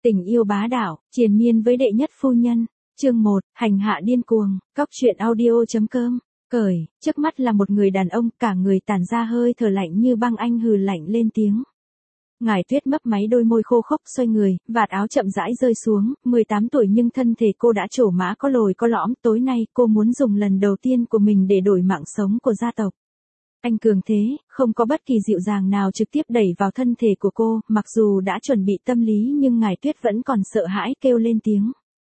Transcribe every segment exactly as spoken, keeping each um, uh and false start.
Tình yêu bá đạo, triền miên với đệ nhất phu nhân. Chương một, hành hạ điên cuồng, cóc truyện audio chấm com. Cởi, trước mắt là một người đàn ông, cả người tản ra hơi thở lạnh như băng. Anh hừ lạnh lên tiếng. Ngải Tuyết mấp máy đôi môi khô khốc, xoay người, vạt áo chậm rãi rơi xuống. mười tám tuổi nhưng thân thể cô đã trổ mã có lồi có lõm. Tối nay cô muốn dùng lần đầu tiên của mình để đổi mạng sống của gia tộc. Anh cường thế, không có bất kỳ dịu dàng nào trực tiếp đẩy vào thân thể của cô. Mặc dù đã chuẩn bị tâm lý nhưng Ngải Tuyết vẫn còn sợ hãi kêu lên tiếng.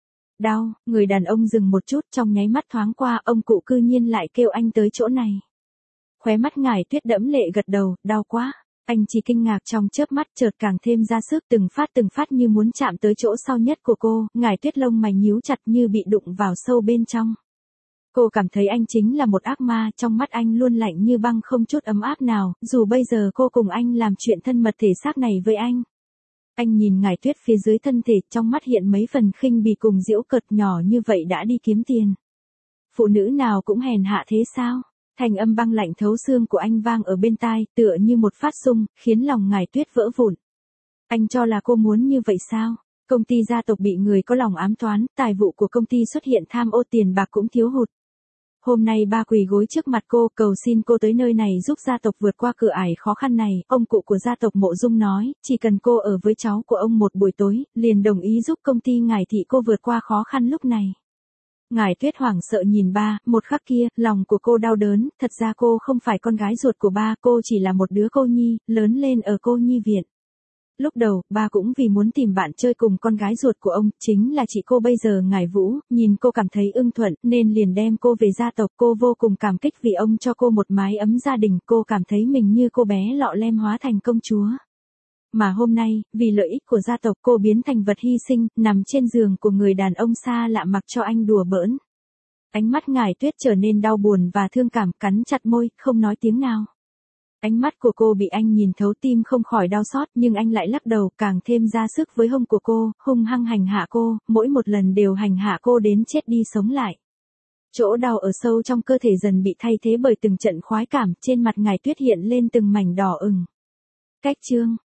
Đau, người đàn ông dừng một chút, trong nháy mắt thoáng qua, ông cụ cư nhiên lại kêu anh tới chỗ này. Khóe mắt Ngải Tuyết đẫm lệ gật đầu, đau quá. Anh chỉ kinh ngạc trong chớp mắt, chợt càng thêm ra sức, từng phát từng phát như muốn chạm tới chỗ sau nhất của cô. Ngải Tuyết lông mày nhíu chặt như bị đụng vào sâu bên trong. Cô cảm thấy anh chính là một ác ma, trong mắt anh luôn lạnh như băng, không chút ấm áp nào, dù bây giờ cô cùng anh làm chuyện thân mật thể xác này với anh. Anh nhìn Ngải Tuyết phía dưới thân thể, trong mắt hiện mấy phần khinh bỉ cùng giễu cợt. Nhỏ như vậy đã đi kiếm tiền. Phụ nữ nào cũng hèn hạ thế sao? Thanh âm băng lạnh thấu xương của anh vang ở bên tai, tựa như một phát xung, khiến lòng Ngải Tuyết vỡ vụn. Anh cho là cô muốn như vậy sao? Công ty gia tộc bị người có lòng ám toán, tài vụ của công ty xuất hiện tham ô, tiền bạc cũng thiếu hụt. Hôm nay ba quỳ gối trước mặt cô, cầu xin cô tới nơi này giúp gia tộc vượt qua cửa ải khó khăn này. Ông cụ của gia tộc Mộ Dung nói, chỉ cần cô ở với cháu của ông một buổi tối, liền đồng ý giúp công ty Ngải thị cô vượt qua khó khăn lúc này. Ngải Tuyết hoảng sợ nhìn ba, một khắc kia, lòng của cô đau đớn. Thật ra cô không phải con gái ruột của ba, cô chỉ là một đứa cô nhi, lớn lên ở cô nhi viện. Lúc đầu, ba cũng vì muốn tìm bạn chơi cùng con gái ruột của ông, chính là chị cô bây giờ Ngải Vũ, nhìn cô cảm thấy ưng thuận, nên liền đem cô về gia tộc. Cô vô cùng cảm kích vì ông cho cô một mái ấm gia đình, cô cảm thấy mình như cô bé lọ lem hóa thành công chúa. Mà hôm nay, vì lợi ích của gia tộc, cô biến thành vật hy sinh, nằm trên giường của người đàn ông xa lạ mặc cho anh đùa bỡn. Ánh mắt Ngải Tuyết trở nên đau buồn và thương cảm, cắn chặt môi, không nói tiếng nào. Ánh mắt của cô bị anh nhìn thấu, tim không khỏi đau xót, nhưng anh lại lắc đầu, càng thêm ra sức với hông của cô, hung hăng hành hạ cô, mỗi một lần đều hành hạ cô đến chết đi sống lại. Chỗ đau ở sâu trong cơ thể dần bị thay thế bởi từng trận khoái cảm, trên mặt Ngải Tuyết hiện lên từng mảnh đỏ ửng. Cách chương